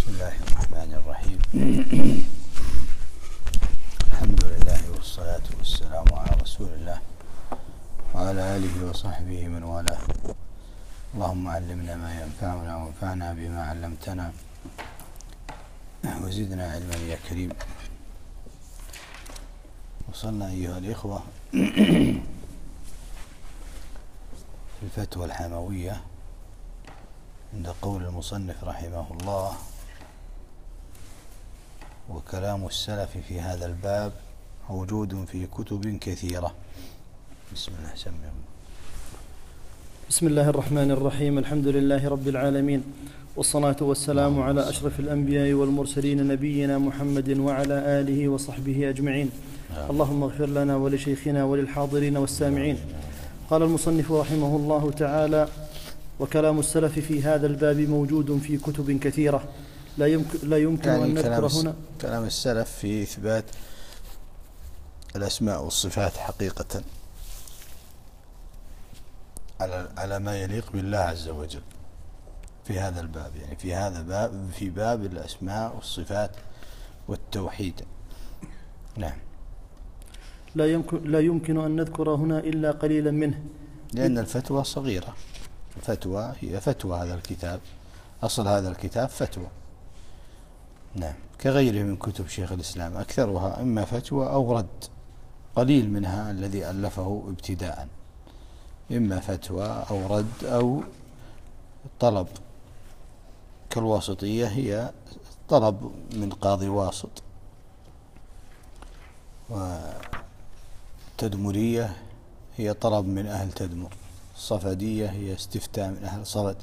بسم الله الرحمن الرحيم. الحمد لله والصلاة والسلام على رسول الله وعلى آله وصحبه من والاه. اللهم علمنا ما ينفعنا وانفعنا بما علمتنا وزدنا علما يا كريم. وصلنا أيها الإخوة في الفتوى الحموية عند قول المصنف رحمه الله: وكلام السلف في هذا الباب موجود في كتب كثيرة. بسم الله. بسم الله الرحمن الرحيم. الحمد لله رب العالمين، والصلاة والسلام على أشرف الأنبياء والمرسلين نبينا محمد وعلى آله وصحبه أجمعين. اللهم اغفر لنا ولشيخنا وللحاضرين والسامعين. قال المصنف رحمه الله تعالى: وكلام السلف في هذا الباب موجود في كتب كثيرة لا يمكن يعني أن نذكر هنا. كلام السلف في إثبات الأسماء والصفات حقيقة على ما يليق بالله عز وجل في هذا الباب، يعني في هذا باب، في باب الأسماء والصفات والتوحيد. نعم. لا يمكن أن نذكر هنا إلا قليلا منه، لأن الفتوى صغيرة. الفتوى هي فتوى هذا الكتاب، أصل هذا الكتاب فتوى. نعم، كغيره من كتب شيخ الإسلام أكثرها إما فتوى أو رد، قليل منها الذي ألفه ابتداء، إما فتوى أو رد أو طلب، كالواسطية هي طلب من قاضي واسط، والتدمرية هي طلب من أهل تدمر، الصفدية هي استفتاء من أهل صفد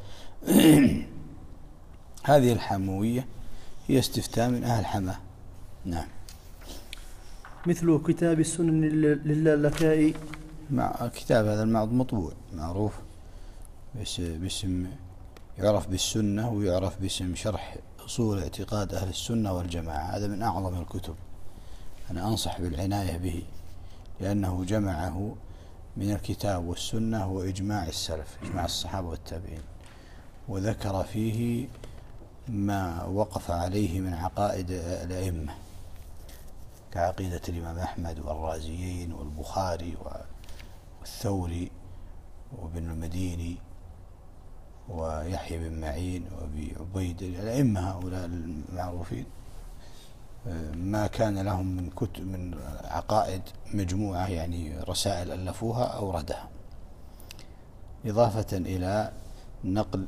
هذه الحموية هي استفتاء من أهل حماه. نعم. مثل كتاب السنن للالكائي. مع كتاب هذا المعض مطبوع معروف باسم، يعرف بالسنة ويعرف باسم شرح أصول اعتقاد أهل السنة والجماعة. هذا من أعظم الكتب، أنا أنصح بالعناية به، لأنه جمعه من الكتاب والسنة وإجماع السلف، إجماع الصحابة والتابعين، وذكر فيه ما وقف عليه من عقائد الأئمة كعقيدة الإمام أحمد والرازيين والبخاري والثوري وابن المديني ويحيى بن معين وابي عبيد، الأئمة هؤلاء المعروفين، ما كان لهم من كتب من عقائد مجموعة، يعني رسائل ألفوها أوردها، إضافة إلى نقل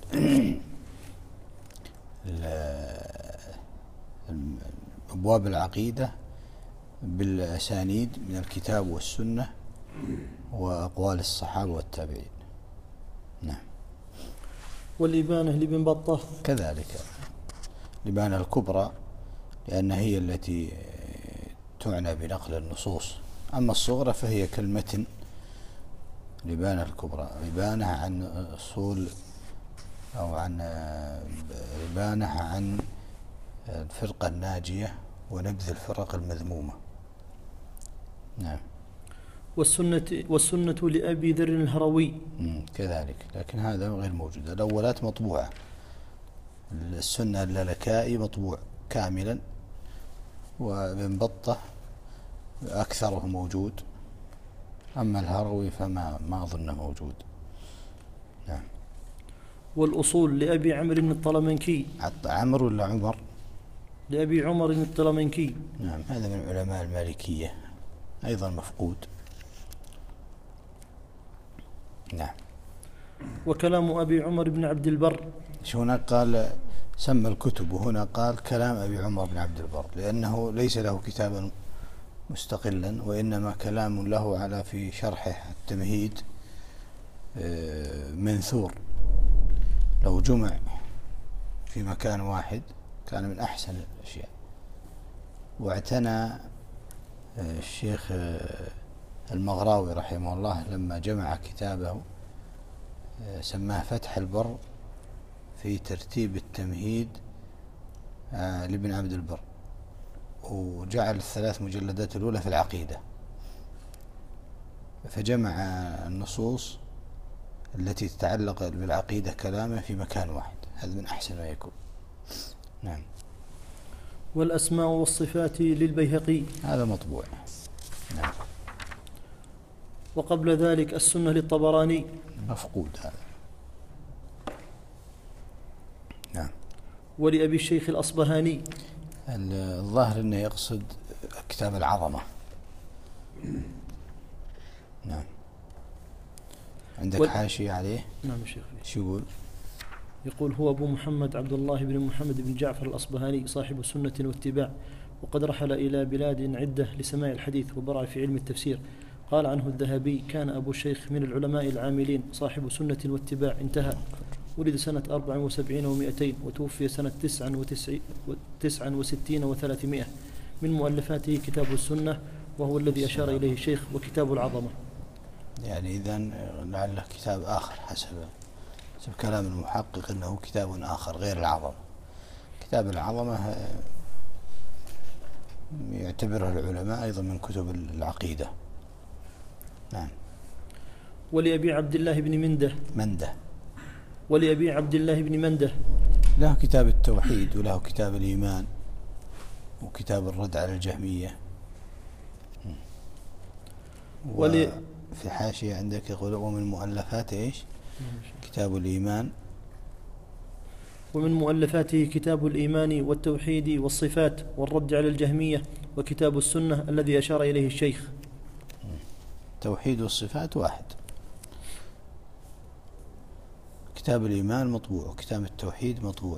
أبواب العقيدة بالأسانيد من الكتاب والسنة وأقوال الصحابة والتابعين. نعم. والإبانة لابن بطة كذلك، الإبانة الكبرى لأن هي التي تعنى بنقل النصوص، أما الصغرى فهي كالمتن. الإبانة الكبرى إبانة عن أصول أو عن إبانة عن الفرقة الناجية ونبذ الفرق المذمومة. نعم. والسنة لأبي ذر الهروي كذلك، لكن هذا غير موجود. الأولات مطبوعة، السنة اللالكائي مطبوع كاملا، وابن بطة أكثره موجود، أما الهروي فما أظن موجود. نعم. والأصول لأبي عمرو الطلمنكي. عمرو ولا عمر؟ لأبي عمر الطلمنكي. نعم، هذا من علماء المالكية، أيضا مفقود. نعم. وكلام أبي عمر بن عبد البر. هناك قال سمى الكتب، وهنا قال كلام أبي عمر بن عبد البر، لأنه ليس له كتابا مستقلا، وإنما كلام له على في شرحه التمهيد منثور، لو جمع في مكان واحد كان من أحسن الأشياء. واعتنى الشيخ المغراوي رحمه الله لما جمع كتابه سماه فتح البر في ترتيب التمهيد لابن عبد البر، وجعل الثلاث مجلدات الأولى في العقيدة، فجمع النصوص التي تتعلق بالعقيدة كلامه في مكان واحد. هذا من أحسن ما يكون. نعم. والأسماء والصفات للبيهقي. هذا مطبوع. نعم. وقبل ذلك السنة للطبراني. مفقود هذا. نعم. ولأبي الشيخ الأصبهاني. الظاهر أنه يقصد كتاب العظمة. نعم. عندك حاشية عليه؟ نعم يا شيخ. شو يقول؟ يقول هو أبو محمد عبد الله بن محمد بن جعفر الأصبهاني صاحب سنة واتباع، وقد رحل إلى بلاد عدة لسماع الحديث وبرع في علم التفسير. قال عنه الذهبي: كان أبو الشيخ من العلماء العاملين صاحب سنة واتباع. انتهى. ولد سنة 74 و200 وتوفي سنة 69 و300. من مؤلفاته كتاب السنة وهو الذي أشار إليه الشيخ، وكتاب العظمة. يعني إذن لعله كتاب آخر حسب كلام المحقق، أنه كتاب آخر غير العظمة. كتاب العظمة يعتبره العلماء أيضا من كتب العقيدة. نعم. ولأبي عبد الله بن منده. ولأبي عبد الله بن منده له كتاب التوحيد، وله كتاب الإيمان، وكتاب الرد على الجهمية. وفي حاشية عندك يقول: ومن مؤلفاته إيش؟ كتاب الإيمان. ومن مؤلفاته كتاب الإيمان والتوحيد والصفات والرد على الجهمية، وكتاب السنة الذي أشار إليه الشيخ. التوحيد والصفات واحد. كتاب الإيمان مطبوع، وكتاب التوحيد مطبوع،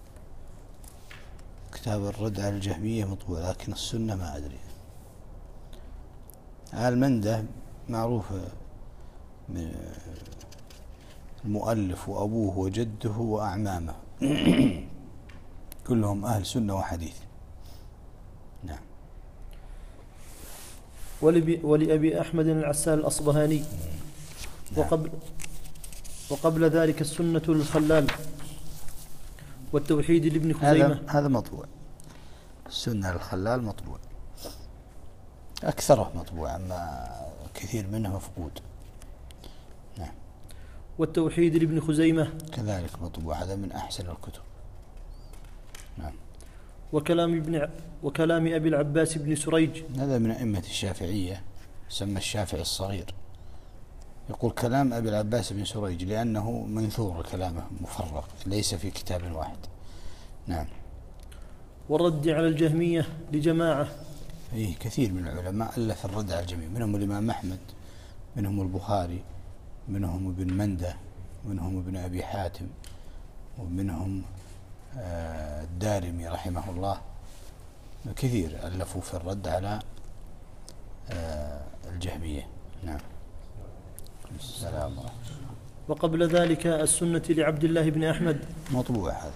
كتاب الرد على الجهمية مطبوع، لكن السنة ما أدري. آل منده معروف المؤلف وأبوه وجده وأعمامه كلهم أهل سنة وحديث. نعم. ولأبي أحمد العسال الأصبهاني. نعم. وقبل ذلك السنة للخلال، والتوحيد لابن خزيمة. هذا مطبوع. السنة للخلال مطبوع، أكثره مطبوع، أما كثير منه مفقود. نعم. والتوحيد لابن خزيمة كذلك مطبوع، هذا من أحسن الكتب. نعم. وكلام أبي العباس بن سريج. هذا من أئمة الشافعية، سمى الشافعي الصغير. يقول كلام أبي العباس بن سريج لأنه منثور، كلامه مفرق ليس في كتاب واحد. نعم. والرد على الجهمية لجماعة. كثير من العلماء ألف الرد على الجميع، منهم الإمام أحمد، منهم البخاري، منهم ابن منده، منهم ابن أبي حاتم، ومنهم الدارمي رحمه الله. كثير ألفوا في الرد على الجهمية. نعم. السلام عليكم. وقبل ذلك السنة لعبد الله بن أحمد. مطبوع هذا.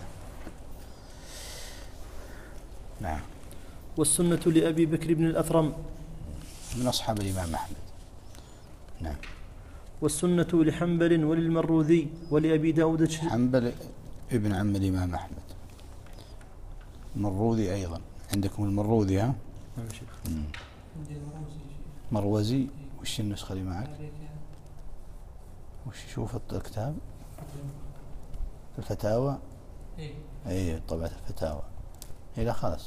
نعم. والسنة لأبي بكر بن الأثرم من أصحاب الإمام أحمد. نعم. والسنة لحنبل وللمروذي ولأبي داود. حنبل ابن عم الإمام أحمد. مروذي أيضا عندكم المروذي؟ ها؟ نعم شيخ. مروزي. وش النسخة اللي معك؟ وش شوف الكتاب الفتاوى؟ ايه طبعة الفتاوى. لا خلاص.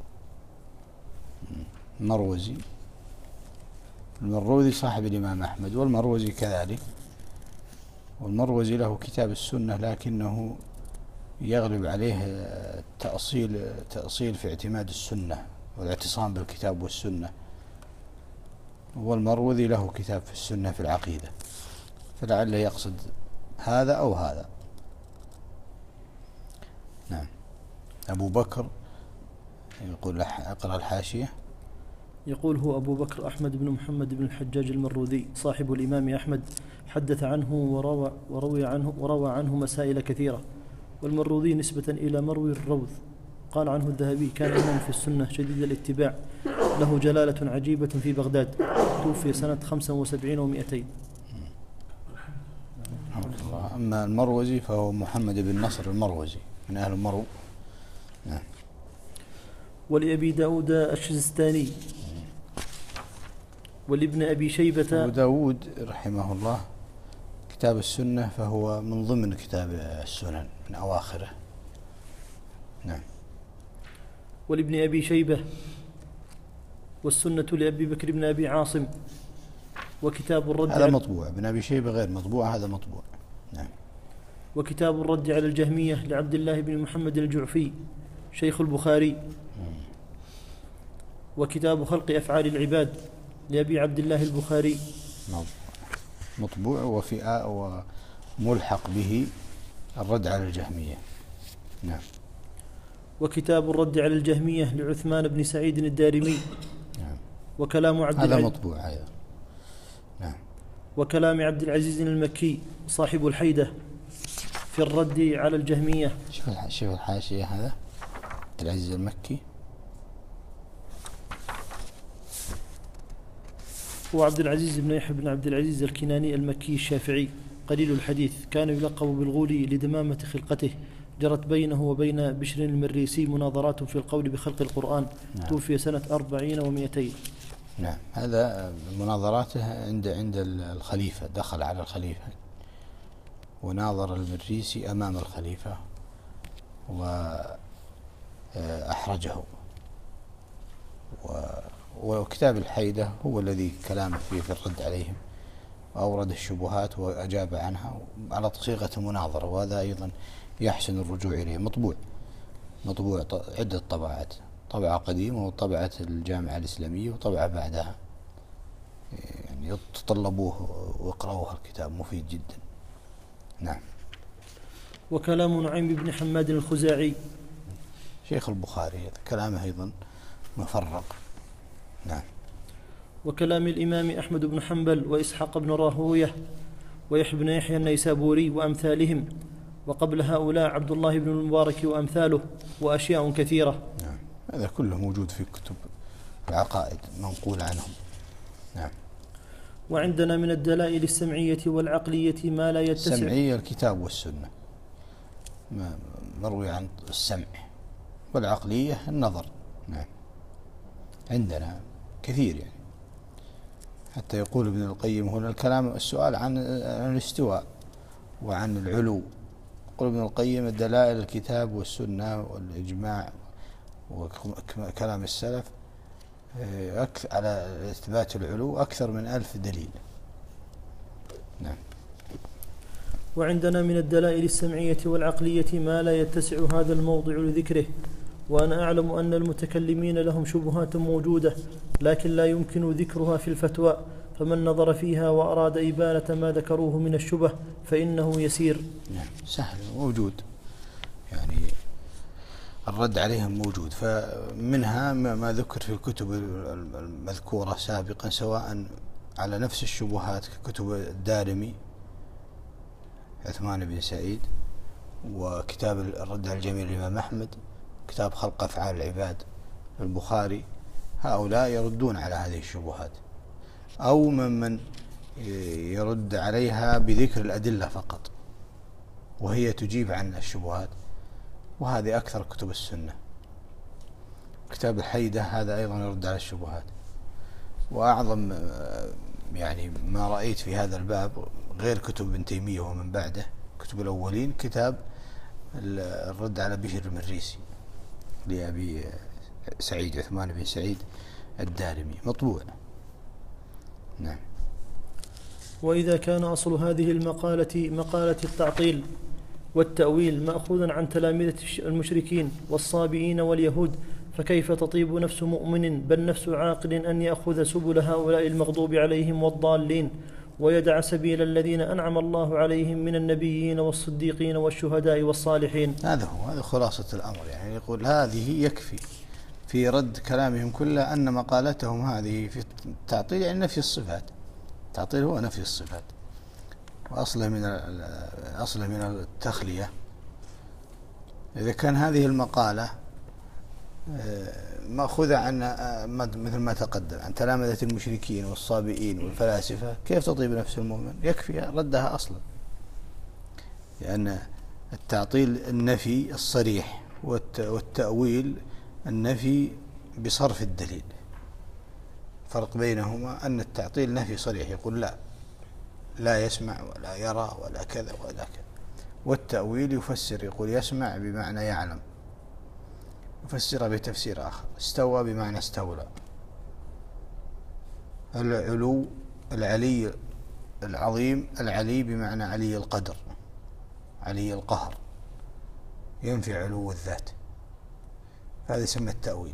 مروزي. المروزي صاحب الإمام أحمد، والمروزي كذلك. والمروزي له كتاب السنة، لكنه يغلب عليه تأصيل في اعتماد السنة والاعتصام بالكتاب والسنة. والمروزي له كتاب في السنة في العقيدة، فلعله يقصد هذا أو هذا. نعم. أبو بكر يقول اقرأ الحاشية. يقول هو أبو بكر أحمد بن محمد بن الحجاج المروذي صاحب الإمام أحمد، حدث عنه وروى عنه مسائل كثيرة. والمروذي نسبة إلى مروي الروض. قال عنه الذهبي: كان إمام في السنة شديد الاتباع، له جلالة عجيبة في بغداد، توفي سنة 75 و200. أما المروزي فهو محمد بن نصر المروزي من أهل المرو. نعم. ولأبي داود الشزستاني ولابن أبي شيبة. أبو داود رحمه الله كتاب السنة فهو من ضمن كتاب السنن من أواخره. نعم. ولابن أبي شيبة، والسنة لأبي بكر بن أبي عاصم، وكتاب الرد هذا مطبوع. ابن أبي شيبة غير مطبوع، هذا مطبوع. نعم. وكتاب الرد على الجهمية لعبد الله بن محمد الجعفي شيخ البخاري. وكتاب خلق أفعال العباد لأبي عبد الله البخاري مطبوع. وملحق به الرد على الجهمية. نعم. وكتاب الرد على الجهمية لعثمان بن سعيد الدارمي. نعم. وكلام عبد هذا مطبوع هذا. نعم. وكلام عبد العزيز المكي صاحب الحيدة في الرد على الجهمية. شوف الحاشية، هذا عبد العزيز المكي. وعبد العزيز بن يحيى بن عبد العزيز الكناني المكي الشافعي قليل الحديث، كان يلقب بالغولي لدمامة خلقته، جرت بينه وبين بشر المريسي مناظرات في القول بخلق القرآن. نعم. توفي سنة 40 و200. نعم. هذا مناظراته عند الخليفة، دخل على الخليفة وناظر المريسي أمام الخليفة وأحرجه. وكتاب الحيدة هو الذي كلام فيه في الرد عليهم، وأورد الشبهات وأجاب عنها على صيغة مناظرة. وهذا أيضا يحسن الرجوع إليه. مطبوع عدة طبعات، طبعة قديمة وطبعة الجامعة الإسلامية وطبعة بعدها، يعني تطلبوه واقرأوه، الكتاب مفيد جدا. نعم. وكلام نعيم بن حماد الخزاعي شيخ البخاري، كلامه أيضا مفرق. نعم. وكلام الإمام أحمد بن حنبل وإسحاق بن راهوية ويحيى بن يحيى النيسابوري وأمثالهم، وقبل هؤلاء عبد الله بن المبارك وأمثاله، وأشياء كثيرة. نعم. هذا كله موجود في كتب العقائد منقول عنهم. نعم. وعندنا من الدلائل السمعية والعقلية ما لا يتسع. السمعية الكتاب والسنة مروي عن السمع، والعقلية النظر. نعم. عندنا كثير، يعني حتى يقول ابن القيم هنا الكلام السؤال عن الاستواء وعن العلو. يقول ابن القيم الدلائل الكتاب والسنة والإجماع وكلام السلف على إثبات العلو أكثر من 1000 دليل. نعم. وعندنا من الدلائل السمعية والعقلية ما لا يتسع هذا الموضع لذكره، وأنا أعلم أن المتكلمين لهم شبهات موجودة لكن لا يمكن ذكرها في الفتوى، فمن نظر فيها وأراد إبانة ما ذكروه من الشبه فإنه يسير. نعم. سهل موجود، يعني الرد عليهم موجود. فمنها ما ذكر في الكتب المذكورة سابقا، سواء على نفس الشبهات ككتب الدارمي عثمان بن سعيد، وكتاب الرد على الجميع الإمام أحمد، كتاب خلق أفعال العباد البخاري. هؤلاء يردون على هذه الشبهات، أو من يرد عليها بذكر الأدلة فقط وهي تجيب عن الشبهات، وهذه أكثر كتب السنة. كتاب الحيدة هذا أيضا يرد على الشبهات. وأعظم يعني ما رأيت في هذا الباب غير كتب ابن تيمية ومن بعده، كتب الأولين، كتاب الرد على بشر المريسي لأبي سعيد عثمان بن سعيد الدارمي، مطبوع. نعم. وإذا كان أصل هذه مقالة التعطيل والتأويل مأخوذا عن تلامذة المشركين والصابئين واليهود، فكيف تطيب نفس مؤمن بل نفس عاقل أن يأخذ سبل هؤلاء المغضوب عليهم والضالين، ويدع سبيل الذين أنعم الله عليهم من النبيين والصديقين والشهداء والصالحين؟ هذا خلاصة الأمر. يعني يقول هذه يكفي في رد كلامهم كله أن مقالتهم هذه في التعطيل، يعني نفي الصفات. التعطيل هو نفي الصفات، وأصله من التخلية. إذا كان هذه المقالة مأخوذة عن مثل ما تقدم عن تلامذة المشركين والصابئين والفلاسفة، كيف تطيب نفس المؤمن؟ يكفي ردها أصلا، لأن التعطيل النفي الصريح، والتأويل النفي بصرف الدليل. فرق بينهما أن التعطيل نفي صريح، يقول لا يسمع ولا يرى ولا كذا ولا كذا، والتأويل يفسر، يقول يسمع بمعنى يعلم، يفسرها بتفسير آخر. استوى بمعنى استولى. العلو العلي العظيم، العلي بمعنى علي القدر، علي القهر، ينفي علو الذات، هذا يسمى التأويل.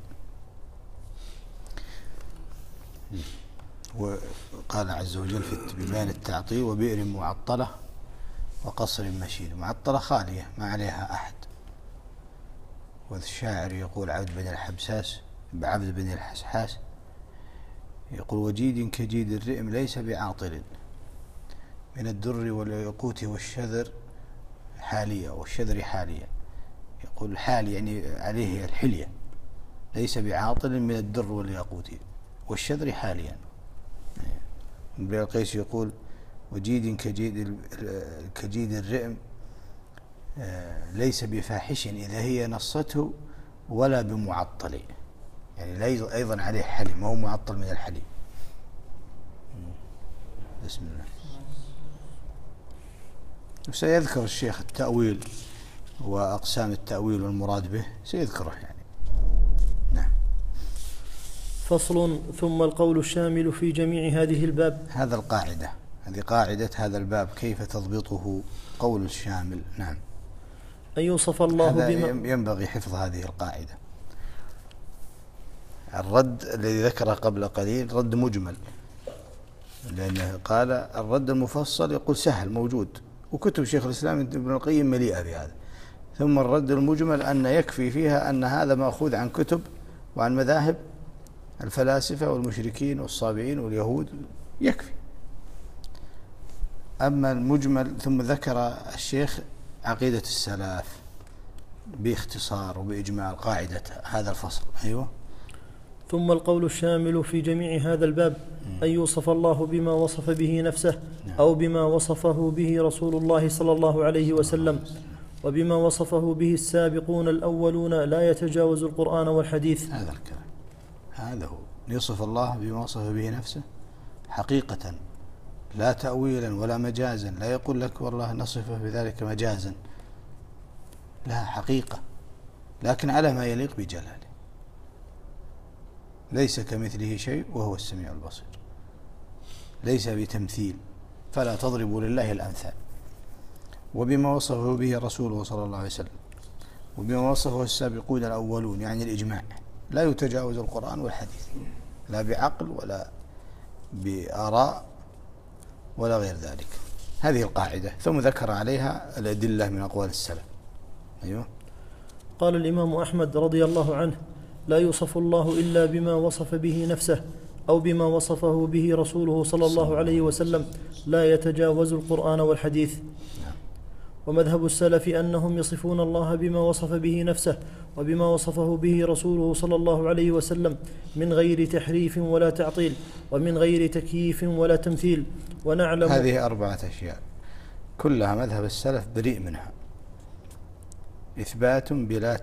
وقال عز وجل في بيان التعطيل: وبئر معطلة وقصر مشيد. معطلة خالية ما عليها أحد. والشاعر يقول عبد بن الحسحاس يقول: وجيد كجيد الرئم ليس بعاطل، من الدر والياقوت والشذر حالية، والشذر حالية. يقول الحال يعني عليه الحلية، ليس بعاطل من الدر والياقوت والشذر حاليا. ابن القيس يقول: وجيد كجيد الرئم ليس بفاحش إذا هي نصته، ولا بمعطل، يعني أيضا عليه حلي، ما هو معطل من الحلي. بسم الله. وسيذكر الشيخ التأويل وأقسام التأويل والمراد به، سيذكره يعني. نعم. فصل. ثم القول الشامل في جميع هذه الباب. هذا القاعدة، هذه قاعدة هذا الباب، كيف تضبطه؟ قول الشامل. نعم. أن يوصف الله بما ينبغي حفظ هذه القاعدة. الرد الذي ذكره قبل قليل رد مجمل، لأنه قال الرد المفصل يقول سهل موجود، وكتب شيخ الإسلام ابن القيم مليئة بهذا. ثم الرد المجمل أن يكفي فيها أن هذا مأخوذ عن كتب وعن مذاهب الفلاسفة والمشركين والصابئين واليهود، يكفي. أما المجمل ثم ذكر الشيخ عقيدة السلف باختصار وبإجمال قاعدة هذا الفصل. أيوة. ثم القول الشامل في جميع هذا الباب أن يوصف الله بما وصف به نفسه، أو بما وصفه به رسول الله صلى الله عليه وسلم، وبما وصفه به السابقون الأولون لا يتجاوز القرآن والحديث. هذا الكلام، هذا هو يوصف الله بما وصف به نفسه حقيقة، لا تأويلا ولا مجازا. لا يقول لك والله نصفه بذلك مجازا، لا، حقيقة، لكن على ما يليق بجلاله. ليس كمثله شيء وهو السميع البصير، ليس بتمثيل، فلا تضربوا لله الأمثال. وبما وصفه به رسوله صلى الله عليه وسلم، وبما وصفه السابقون الأولون، يعني الإجماع، لا يتجاوز القرآن والحديث، لا بعقل ولا بآراء ولا غير ذلك. هذه القاعدة. ثم ذكر عليها الأدلة من أقوال السلف. أيوه. قال الإمام أحمد رضي الله عنه: لا يوصف الله إلا بما وصف به نفسه، أو بما وصفه به رسوله صلى الله عليه وسلم، لا يتجاوز القرآن والحديث. ومذهب السلف أنهم يصفون الله بما وصف به نفسه وبما وصفه به رسوله صلى الله عليه وسلم، من غير تحريف ولا تعطيل، ومن غير تكييف ولا تمثيل. ونعلم هذه 4 أشياء كلها مذهب السلف بريء منها: إثبات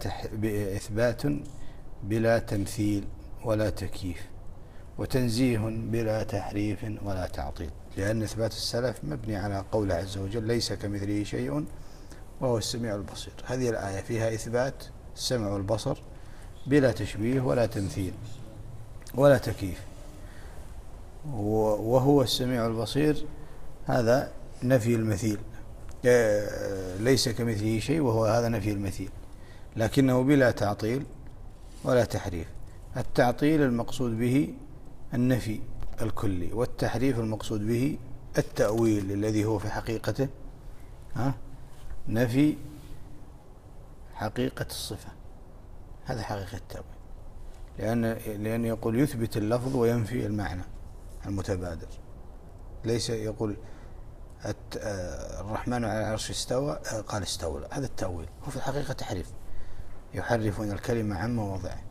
بلا تمثيل ولا تكييف، وتنزيه بلا تحريف ولا تعطيل. لأن إثبات السلف مبني على قول عز وجل: ليس كمثله شيء وهو السميع البصير. هذه الآية فيها إثبات السمع والبصر بلا تشبيه ولا تمثيل ولا تكييف. وهو السميع البصير هذا نفي المثيل، ليس كمثله شيء وهو هذا نفي المثيل، لكنه بلا تعطيل ولا تحريف. التعطيل المقصود به النفي الكلي، والتحريف المقصود به التأويل الذي هو في حقيقته نفي حقيقة الصفة. هذا حقيقة التأويل، لأن يقول يثبت اللفظ وينفي المعنى المتبادر. ليس يقول الرحمن على العرش استوى قال استولى، هذا التأويل، هو في الحقيقة تحريف، يحرفون الكلمة عن مواضعه.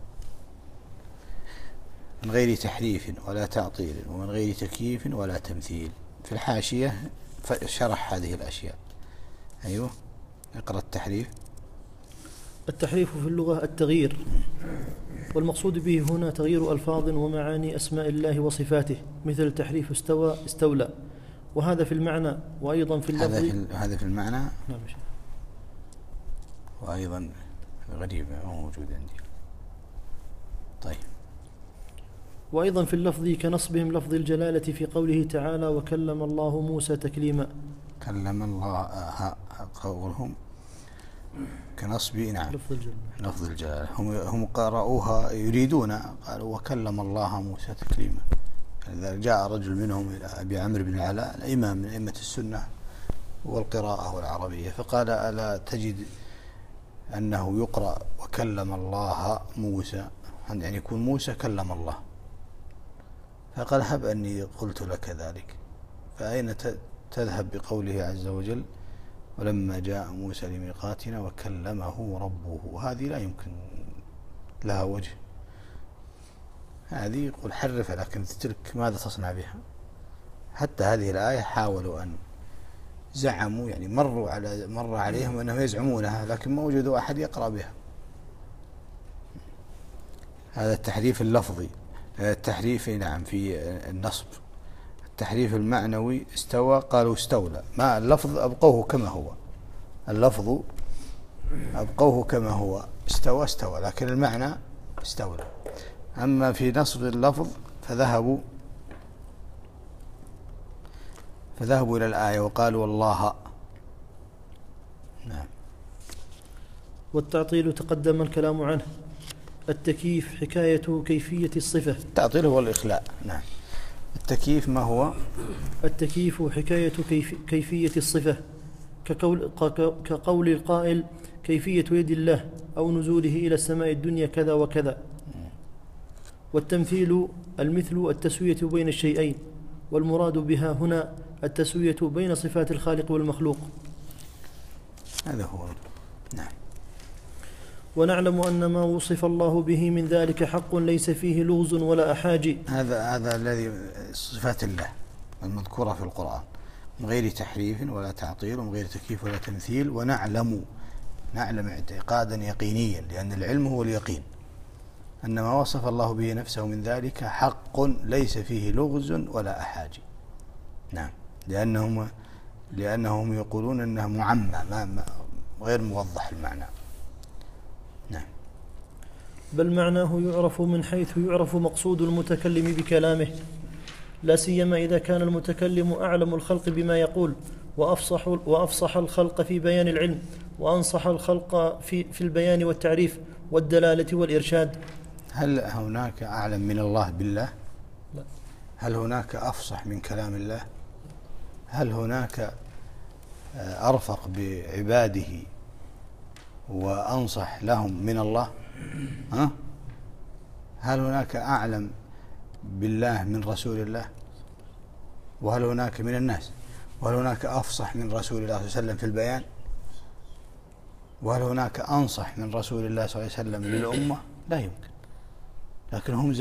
من غير تحريف ولا تعطيل، ومن غير تكييف ولا تمثيل. في الحاشية شرح هذه الأشياء. أيوه، اقرأ التحريف. التحريف في اللغة التغيير، والمقصود به هنا تغيير ألفاظ ومعاني أسماء الله وصفاته، مثل تحريف استوى استولى، وهذا في المعنى وأيضا في اللفظ. هذا في المعنى. نعم. وأيضا غريبة موجود عندي. طيب. وأيضا في اللفظ كنصبهم لفظ الجلالة في قوله تعالى وكلم الله موسى تكليما. كلم الله قولهم كنصب نعم لفظ الجلالة. هم قرأوها يريدون قالوا وكلم الله موسى تكليما. إذا جاء رجل منهم إلى أبي عمرو بن العلاء الإمام من أئمة السنة والقراءة والعربية فقال ألا تجد أنه يقرأ وكلم الله موسى يعني يكون موسى كلم الله. فقال هب أني قلت لك ذلك. فأين تذهب بقوله عز وجل ولما جاء موسى لميقاتنا وكلمه ربه. وهذه لا يمكن لها وجه. هذه يقول حرفها لكن تلك ماذا تصنع بها. حتى هذه الآية حاولوا أن زعموا يعني مر عليهم أنهم يزعمونها لكن ما وجدوا أحد يقرأ بها. هذا التحريف اللفظي. التحريف نعم في النصب. التحريف المعنوي استوى قالوا استولى. ما اللفظ أبقوه كما هو. اللفظ أبقوه كما هو استوى لكن المعنى استولى. أما في نصب اللفظ فذهبوا إلى الآية وقالوا والله. نعم. والتعطيل تقدم الكلام عنه. التكييف حكاية كيفية الصفة. التعطيل هو الإخلاء. نعم. التكييف ما هو؟ التكييف حكاية كيفية الصفة كقول القائل كيفية يد الله أو نزوله إلى السماء الدنيا كذا وكذا. والتمثيل المثل التسوية بين الشيئين والمراد بها هنا التسوية بين صفات الخالق والمخلوق. هذا هو. نعم. ونعلم أن ما وصف الله به من ذلك حق ليس فيه لغز ولا أحاجي. هذا الذي صفات الله المذكورة في القرآن من غير تحريف ولا تعطيل ومن غير تكييف ولا تمثيل. ونعلم اعتقادا يقينيا لأن العلم هو اليقين أن ما وصف الله به نفسه من ذلك حق ليس فيه لغز ولا أحاجي. نعم. لأنهم يقولون أنه معمى غير موضح المعنى. نعم. بل معناه يعرف من حيث يعرف مقصود المتكلم بكلامه لا سيما إذا كان المتكلم أعلم الخلق بما يقول وأفصح الخلق في بيان العلم وأنصح الخلق في البيان والتعريف والدلالة والإرشاد. هل هناك أعلم من الله بالله؟ لا. هل هناك أفصح من كلام الله؟ هل هناك أرفق بعباده وأنصح لهم من الله؟ هل هناك أعلم بالله من رسول الله؟ وهل هناك من الناس؟ وهل هناك أفصح من رسول الله صلى الله عليه وسلم في البيان؟ وهل هناك أنصح من رسول الله صلى الله عليه وسلم للأمة؟ لا يمكن. لكن هم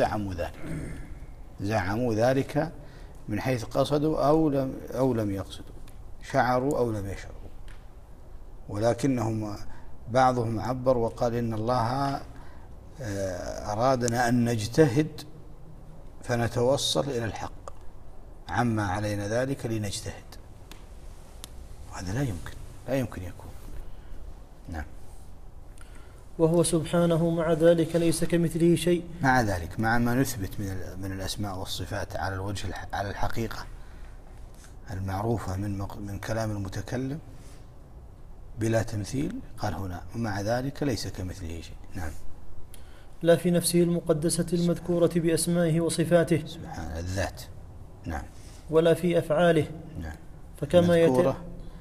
زعموا ذلك من حيث قصدوا أو لم يقصدوا، شعروا أو لم يشعروا. ولكنهم بعضهم عبر وقال إن الله أرادنا أن نجتهد فنتوصل إلى الحق عما علينا ذلك لنجتهد. وهذا لا يمكن يكون. نعم. وهو سبحانه مع ذلك ليس كمثله شيء. مع ذلك مع ما نثبت من الأسماء والصفات على الوجه على الحقيقة المعروفة من كلام المتكلم بلا تمثيل قال هنا ومع ذلك ليس كمثله شيء. نعم. لا في نفسه المقدسة المذكورة بأسمائه وصفاته سبحان الذات. نعم. ولا في أفعاله. نعم. فكما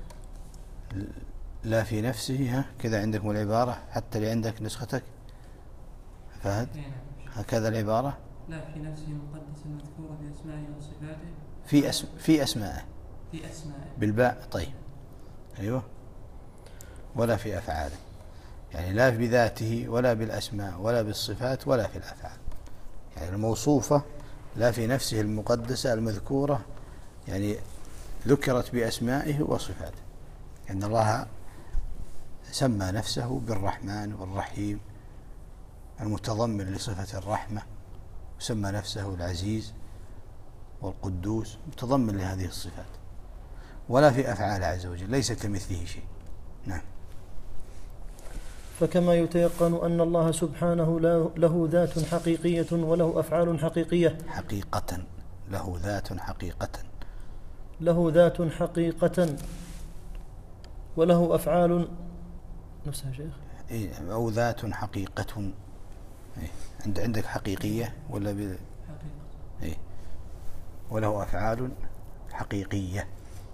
لا في نفسه. كذا عندكم العبارة حتى اللي عندك نسختك فهد هكذا العبارة. لا في نفسه المقدسة المذكورة بأسمائه وصفاته في أسمائه بالباء. طيب أيوه. ولا في أفعاله يعني لا بذاته ولا بالأسماء ولا بالصفات ولا في الأفعال. يعني الموصوفة لا في نفسه المقدسة المذكورة يعني ذكرت بأسمائه وصفاته. إن الله سمى نفسه بالرحمن والرحيم المتضمن لصفة الرحمة، وسمى نفسه العزيز والقدوس متضمن لهذه الصفات. ولا في أفعال عز وجل ليس كمثله شيء. نعم. فكما يتيقن أن الله سبحانه له ذات حقيقية وله أفعال حقيقية حقيقة له ذات حقيقة له ذات حقيقة وله أفعال نفسها شيخ أو ذات حقيقة عندك حقيقية ولا حقيقة وله أفعال حقيقية.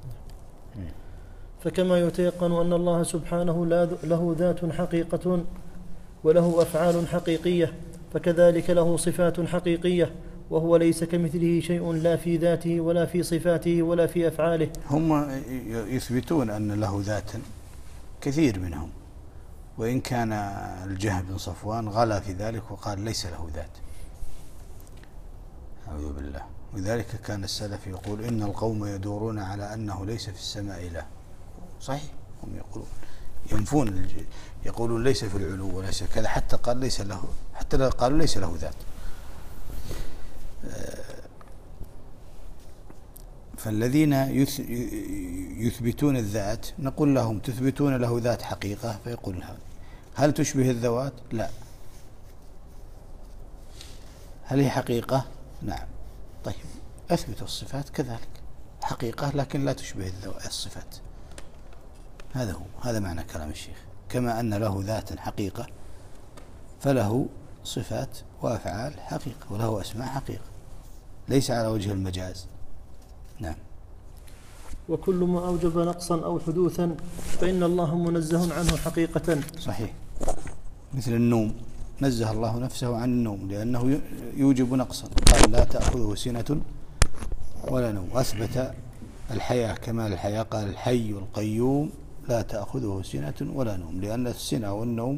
فكما يتيقن أن الله سبحانه له ذات حقيقة وله أفعال حقيقية فكذلك له صفات حقيقية وهو ليس كمثله شيء لا في ذاته ولا في صفاته ولا في أفعاله. هم يثبتون أن له ذاتا كثير منهم، وإن كان الجهم بن صفوان غلا في ذلك وقال ليس له ذات، أعوذ بالله. ولذلك كان السلف يقول إن القوم يدورون على أنه ليس في السماء إله. صحيح، هم يقولون ينفون، يقولون ليس في العلو وليس كذا، حتى قال ليس له، حتى قالوا ليس له ذات. فالذين يثبتون الذات نقول لهم تثبتون له ذات حقيقة، فيقول هل تشبه الذوات؟ لا. هل هي حقيقة؟ نعم. طيب أثبت الصفات كذلك حقيقة لكن لا تشبه الصفات. هذا معنى كلام الشيخ. كما أن له ذات حقيقة فله صفات وأفعال حقيقة وله أسماء حقيقة، ليس على وجه المجاز. نعم. وكل ما أوجب نقصا أو حدوثا فإن الله منزه عنه حقيقة. صحيح، مثل النوم، نزه الله نفسه عن النوم لأنه يوجب نقصا، قال لا تأخذه سنة ولا نوم. أثبت الحياة كمال الحياة، قال الحي القيوم لا تأخذه سنة ولا نوم، لأن السنة والنوم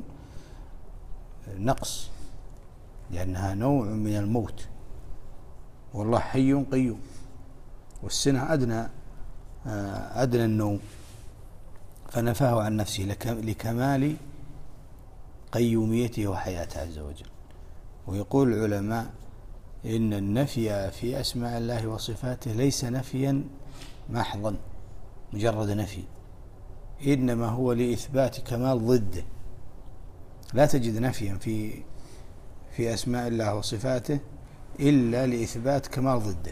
نقص، لأنها نوع من الموت، والله حي قيوم، والسنة أدنى النوم، فنفاه عن نفسه لكمال قيوميته وحياته عز وجل. ويقول العلماء إن النفي في أسماء الله وصفاته ليس نفيا محضا مجرد نفي، إنما هو لإثبات كمال ضده. لا تجد نفيا في أسماء الله وصفاته إلا لإثبات كمال ضده،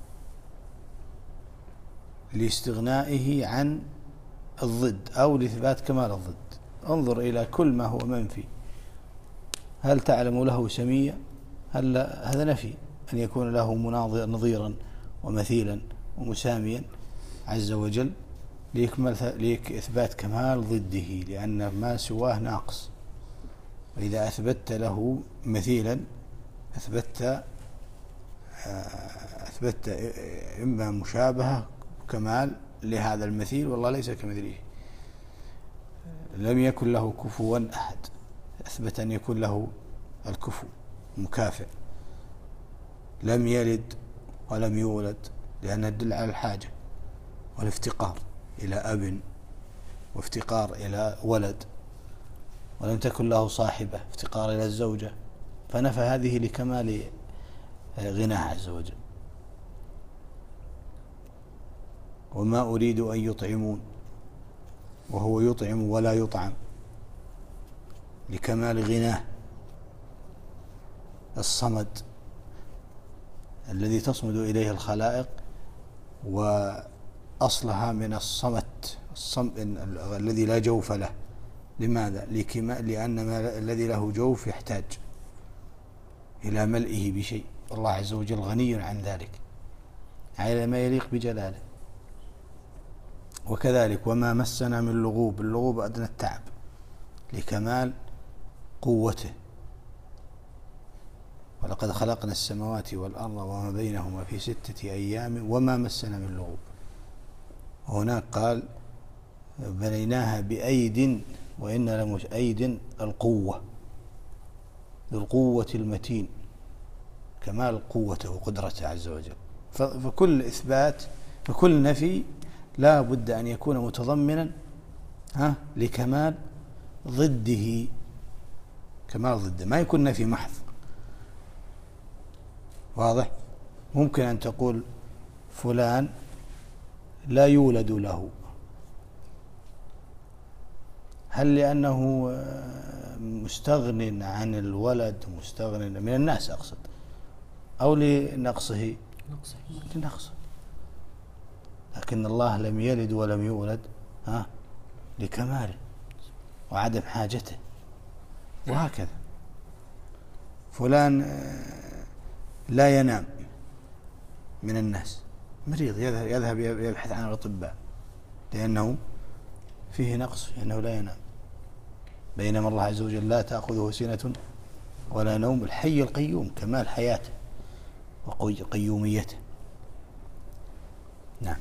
لاستغنائه عن الضد أو لإثبات كمال الضد. انظر إلى كل ما هو منفي، هل تعلم له سميا؟ هذا نفي أن يكون له نظيرا ومثيلا ومساميا عز وجل، لإثبات كمال ضده، لأن ما سواه ناقص. وإذا أثبت له مثيلا أثبت إما مشابهة كمال لهذا المثيل، والله ليس كمثله، لم يكن له كفوا أحد، أثبت أن يكون له الكفو مكافئ. لم يلد ولم يولد، لأنه يدل على الحاجة والافتقار إلى أب وافتقار إلى ولد. ولم تكن له صاحبة، افتقار إلى الزوجة، فنفى هذه لكمال غناه عز وجل. وما أريد أن يطعمون، وهو يطعم ولا يطعم، لكمال غناه. الصمد الذي تصمد إليه الخلائق، وأصلها من الصمت، الذي لا جوف له. لماذا؟ لأن الذي له جوف يحتاج إلى ملئه بشيء، الله عز وجل غني عن ذلك على ما يليق بجلاله. وكذلك وما مسنا من لغوب، اللغوب أدنى التعب، لكمال قوته. ولقد خلقنا السماوات والأرض وما بينهما في 6 أيام وما مسنا من لغوب. هناك قال بنيناها بأيد وإنا لمش أيد القوة، بالقوة المتين، كمال قوته وقدرته عز وجل. فكل إثبات، فكل نفي لا بد أن يكون متضمنا لكمال ضده، كمال ضده، ما يكون نفي محض. واضح؟ ممكن أن تقول فلان لا يولد له، هل لأنه مستغن عن الولد، مستغن من الناس أقصد، أو لنقصه؟ لنقصه. لكن الله لم يلد ولم يولد لكماله وعدم حاجته. وهكذا فلان لا ينام من الناس، مريض، يذهب يبحث عن الأطباء لأنه فيه نقص، لأنه لا ينام. بينما الله عز وجل لا تأخذه سنة ولا نوم، الحي القيوم، كمال حياته وقيوميته. نعم.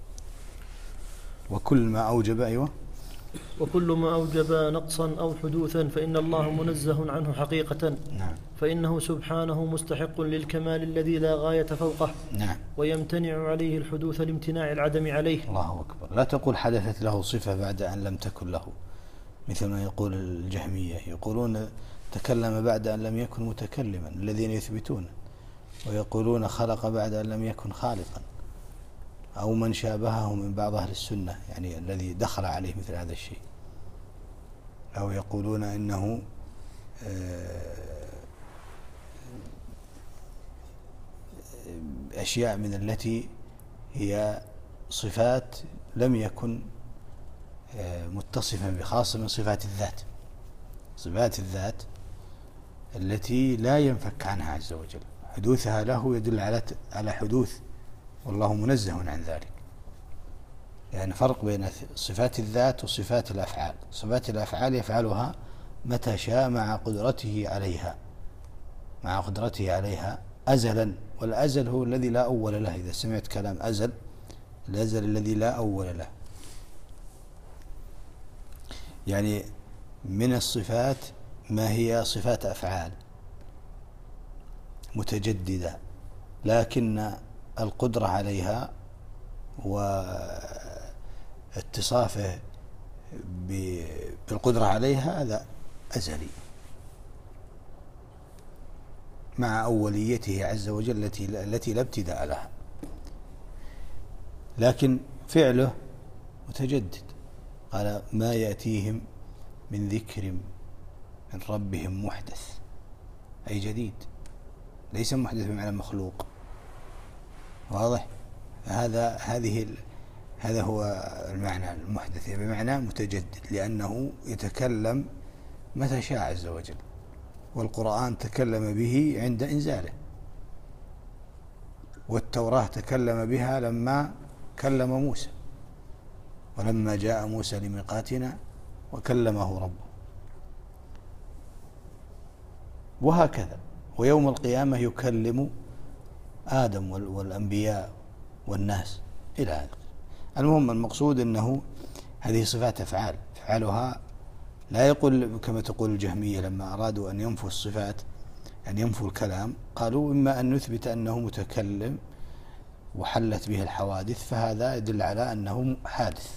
وكل ما أوجب وكل ما أوجب نقصا أو حدوثا فإن الله منزه عنه حقيقة. نعم. فإنه سبحانه مستحق للكمال الذي لا غاية فوقه. نعم. ويمتنع عليه الحدوث لامتناع العدم عليه. الله أكبر. لا تقول حدثت له صفة بعد أن لم تكن له، مثل ما يقول الجهمية، يقولون تكلم بعد أن لم يكن متكلما، الذين يثبتون، ويقولون خلق بعد أن لم يكن خالقا، أو من شابهه من بعض أهل السنة، يعني الذي دخل عليه مثل هذا الشيء. أو يقولون إنه أشياء من التي هي صفات لم يكن متصفا بخاصة من صفات الذات، صفات الذات التي لا ينفك عنها عز وجل، حدوثها له يدل على حدوث، والله منزه عن ذلك. يعني فرق بين صفات الذات وصفات الأفعال. صفات الأفعال يفعلها متى شاء مع قدرته عليها أزلا، والأزل هو الذي لا أول له. إذا سمعت كلام أزل، الأزل الذي لا أول له. يعني من الصفات ما هي صفات أفعال متجددة، لكن القدرة عليها واتصافه بالقدرة عليها هذا أزلي مع أوليته عز وجل التي لا ابتداء لها، لكن فعله متجدد. قال ما يأتيهم من ذكر من ربهم محدث، أي جديد، ليس محدث بمعنى مخلوق. واضح؟ هذا هو المعنى المحدث، بمعنى متجدد، لأنه يتكلم متى شاء عز وجل، والقرآن تكلم به عند إنزاله، والتوراة تكلم بها لما كلم موسى، ولما جاء موسى لميقاتنا وكلمه ربه، وهكذا. ويوم القيامة يكلم آدم والأنبياء والناس إلى هذا. المهم المقصود أنه هذه صفات أفعال، أفعالها لا يقول كما تقول الجهمية لما أرادوا أن ينفوا الصفات، أن ينفوا الكلام، قالوا إما أن نثبت أنه متكلم وحلت به الحوادث، فهذا يدل على أنه حادث.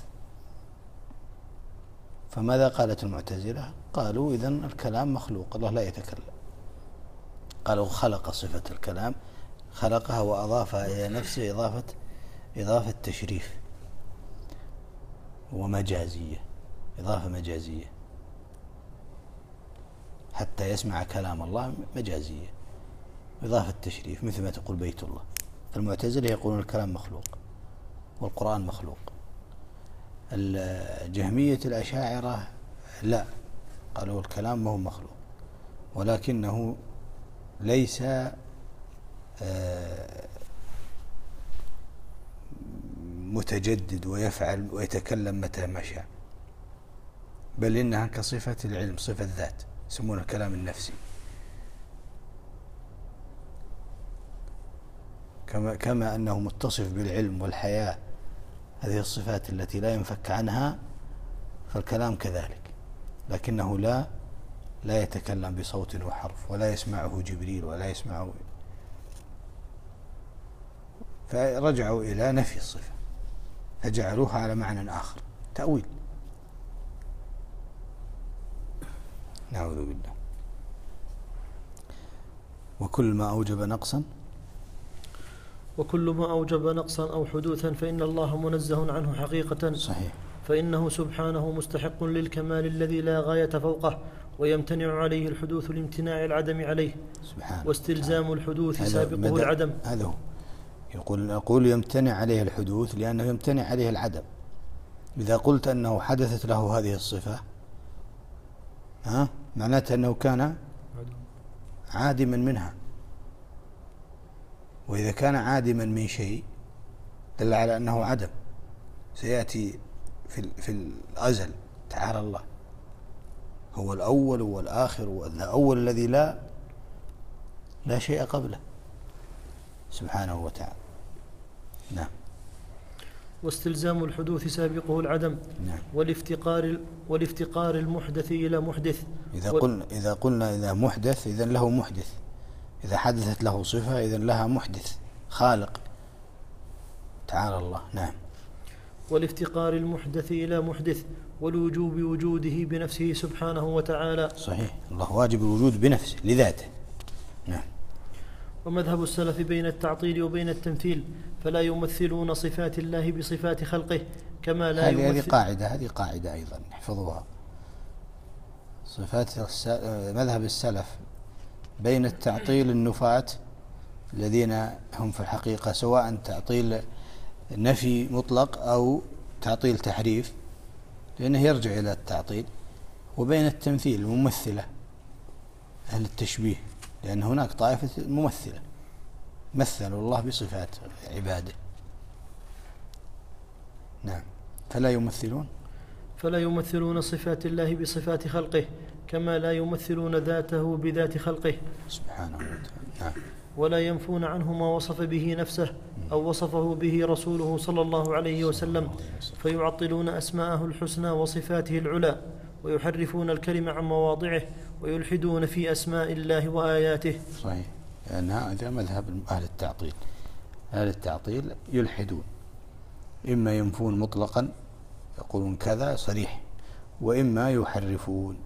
فماذا قالت المعتزلة؟ قالوا إذن الكلام مخلوق، الله لا يتكلم. قالوا خلق صفة الكلام، خلقها وأضافها إلى نفسه إضافة تشريف ومجازية، إضافة مجازية، حتى يسمع كلام الله مجازية، إضافة تشريف، مثل ما تقول بيت الله. المعتزلة يقولون الكلام مخلوق والقرآن مخلوق. الجهمية الأشاعرة لا، قالوا الكلام ما هو مخلوق، ولكنه ليس متجدد ويفعل ويتكلم متى ما شاء، بل إنها كصفة العلم، صفة ذات، يسمونها الكلام النفسي. كما أنه متصف بالعلم والحياة، هذه الصفات التي لا ينفك عنها، فالكلام كذلك، لكنه لا يتكلم بصوت وحرف، ولا يسمعه جبريل ولا يسمعه، فرجعوا إلى نفي الصفة، فجعلوها على معنى آخر، تأويل. نعوذ بالله. وكل ما أوجب نقصا أو حدوثا فإن الله منزه عنه حقيقة. صحيح. فإنه سبحانه مستحق للكمال الذي لا غاية فوقه، ويمتنع عليه الحدوث لامتناع العدم عليه، سبحانه واستلزام الحدوث سابقه العدم. هذا هو يقول يمتنع عليه الحدوث لأنه يمتنع عليه العدم. إذا قلت أنه حدثت له هذه الصفة معناته أنه كان عادما منها، وإذا كان عادما من شيء دل على أنه عدم. سيأتي في الأزل تعالى الله، هو الأول والآخر والأول الذي لا شيء قبله سبحانه وتعالى. نعم. واستلزام الحدوث سابقه العدم. نعم. والافتقار المحدث إلى محدث. إذا قلنا إذا محدث إذن له محدث، إذا حدثت له صفة إذن لها محدث خالق تعالى الله. نعم. والافتقار المحدث إلى محدث، والوجوب وجوده بنفسه سبحانه وتعالى. صحيح، الله واجب الوجود بنفسه لذاته. نعم. ومذهب السلف بين التعطيل وبين التمثيل، فلا يمثلون صفات الله بصفات خلقه كما لا هذه قاعدة أيضا احفظوها. صفات مذهب السلف بين التعطيل النفاة الذين هم في الحقيقة سواء تعطيل نفي مطلق أو تعطيل تحريف لأنه يرجع إلى التعطيل، وبين التمثيل الممثلة أهل التشبيه، لأن هناك طائفة ممثلة مثلوا الله بصفات عباده. نعم. فلا يمثلون صفات الله بصفات خلقه كما لا يمثلون ذاته بذات خلقه سبحانه وتعالى. نعم. ولا ينفون عنه ما وصف به نفسه أو وصفه به رسوله صلى الله عليه وسلم، فيعطلون أسماءه الحسنى وصفاته العلى، ويحرفون الكلمة عن مواضعه، ويلحدون في أسماء الله وآياته. صحيح، لأن هذا مذهب أهل التعطيل. أهل التعطيل يلحدون، إما ينفون مطلقا يقولون كذا صريح، وإما يحرفون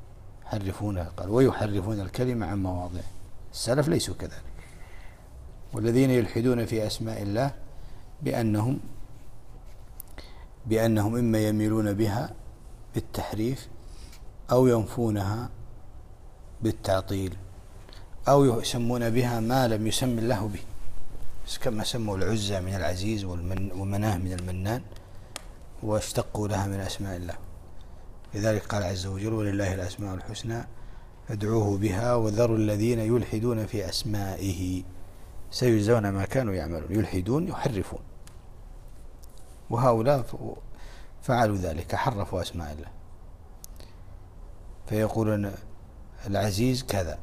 ويحرفون الكلمة عن مواضعه. السلف ليسوا كذلك. والذين يلحدون في أسماء الله بأنهم إما يميلون بها بالتحريف أو ينفونها بالتعطيل أو يسمون بها ما لم يسم الله به، كما سموا العزى من العزيز ومناه من المنان، واشتقوا لها من أسماء الله. لذلك قال عز وجل: ولله الأسماء الحسنى فادعوه بها وذروا الذين يلحدون في أسمائه سيجزون ما كانوا يعملون. يلحدون يحرفون، وهؤلاء فعلوا ذلك، حرفوا أسماء الله، فيقولون العزيز كذا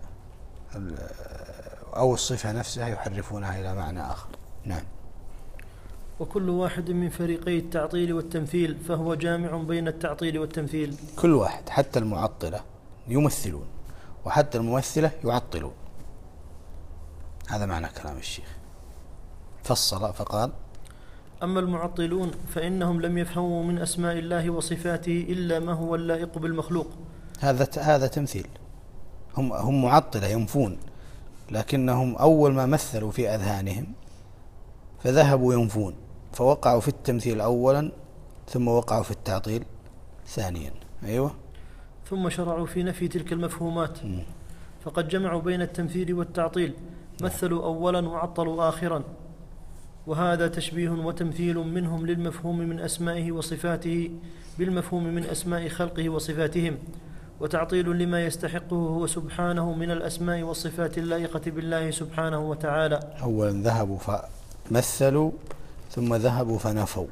أو الصفة نفسها يحرفونها إلى معنى آخر. نعم. وكل واحد من فريقي التعطيل والتمثيل فهو جامع بين التعطيل والتمثيل. كل واحد، حتى المعطلة يمثلون وحتى الممثلة يعطلون. هذا معنى كلام الشيخ. فصل فقال: أما المعطلون فإنهم لم يفهموا من أسماء الله وصفاته إلا ما هو اللائق بالمخلوق. هذا تمثيل. هم معطلة ينفون، لكنهم أول ما مثلوا في أذهانهم فذهبوا ينفون، فوقعوا في التمثيل أولا ثم وقعوا في التعطيل ثانيا. أيوة. ثم شرعوا في نفي تلك المفهومات، فقد جمعوا بين التمثيل والتعطيل، مثلوا أولا وعطلوا آخرا، وهذا تشبيه وتمثيل منهم للمفهوم من أسمائه وصفاته بالمفهوم من أسماء خلقه وصفاتهم، وتعطيل لما يستحقه هو سبحانه من الأسماء والصفات اللائقة بالله سبحانه وتعالى. أولا ذهبوا فمثلوا ثم ذهبوا فنفوا،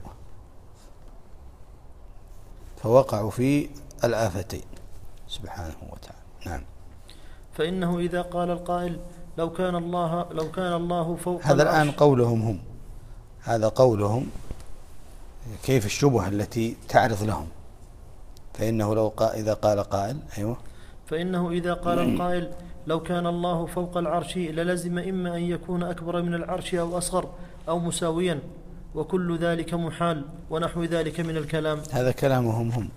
فوقعوا في الآفتين سبحانه وتعالى. نعم. فإنه إذا قال القائل لو كان الله فوق هذا الآن قولهم هم، هذا قولهم، كيف الشبهة التي تعرض لهم. فإنه إذا قال قائل، أيوة، فإنه إذا قال القائل لو كان الله فوق العرش للزم إما أن يكون أكبر من العرش أو أصغر أو مساويا، وكل ذلك محال، ونحو ذلك من الكلام. هذا كلامهم هم،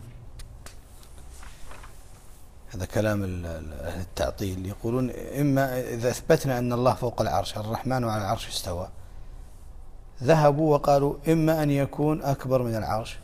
هذا كلام التعطيل. يقولون إما إذا أثبتنا أن الله فوق العرش، الرحمن على العرش استوى، ذهبوا وقالوا إما أن يكون أكبر من العرش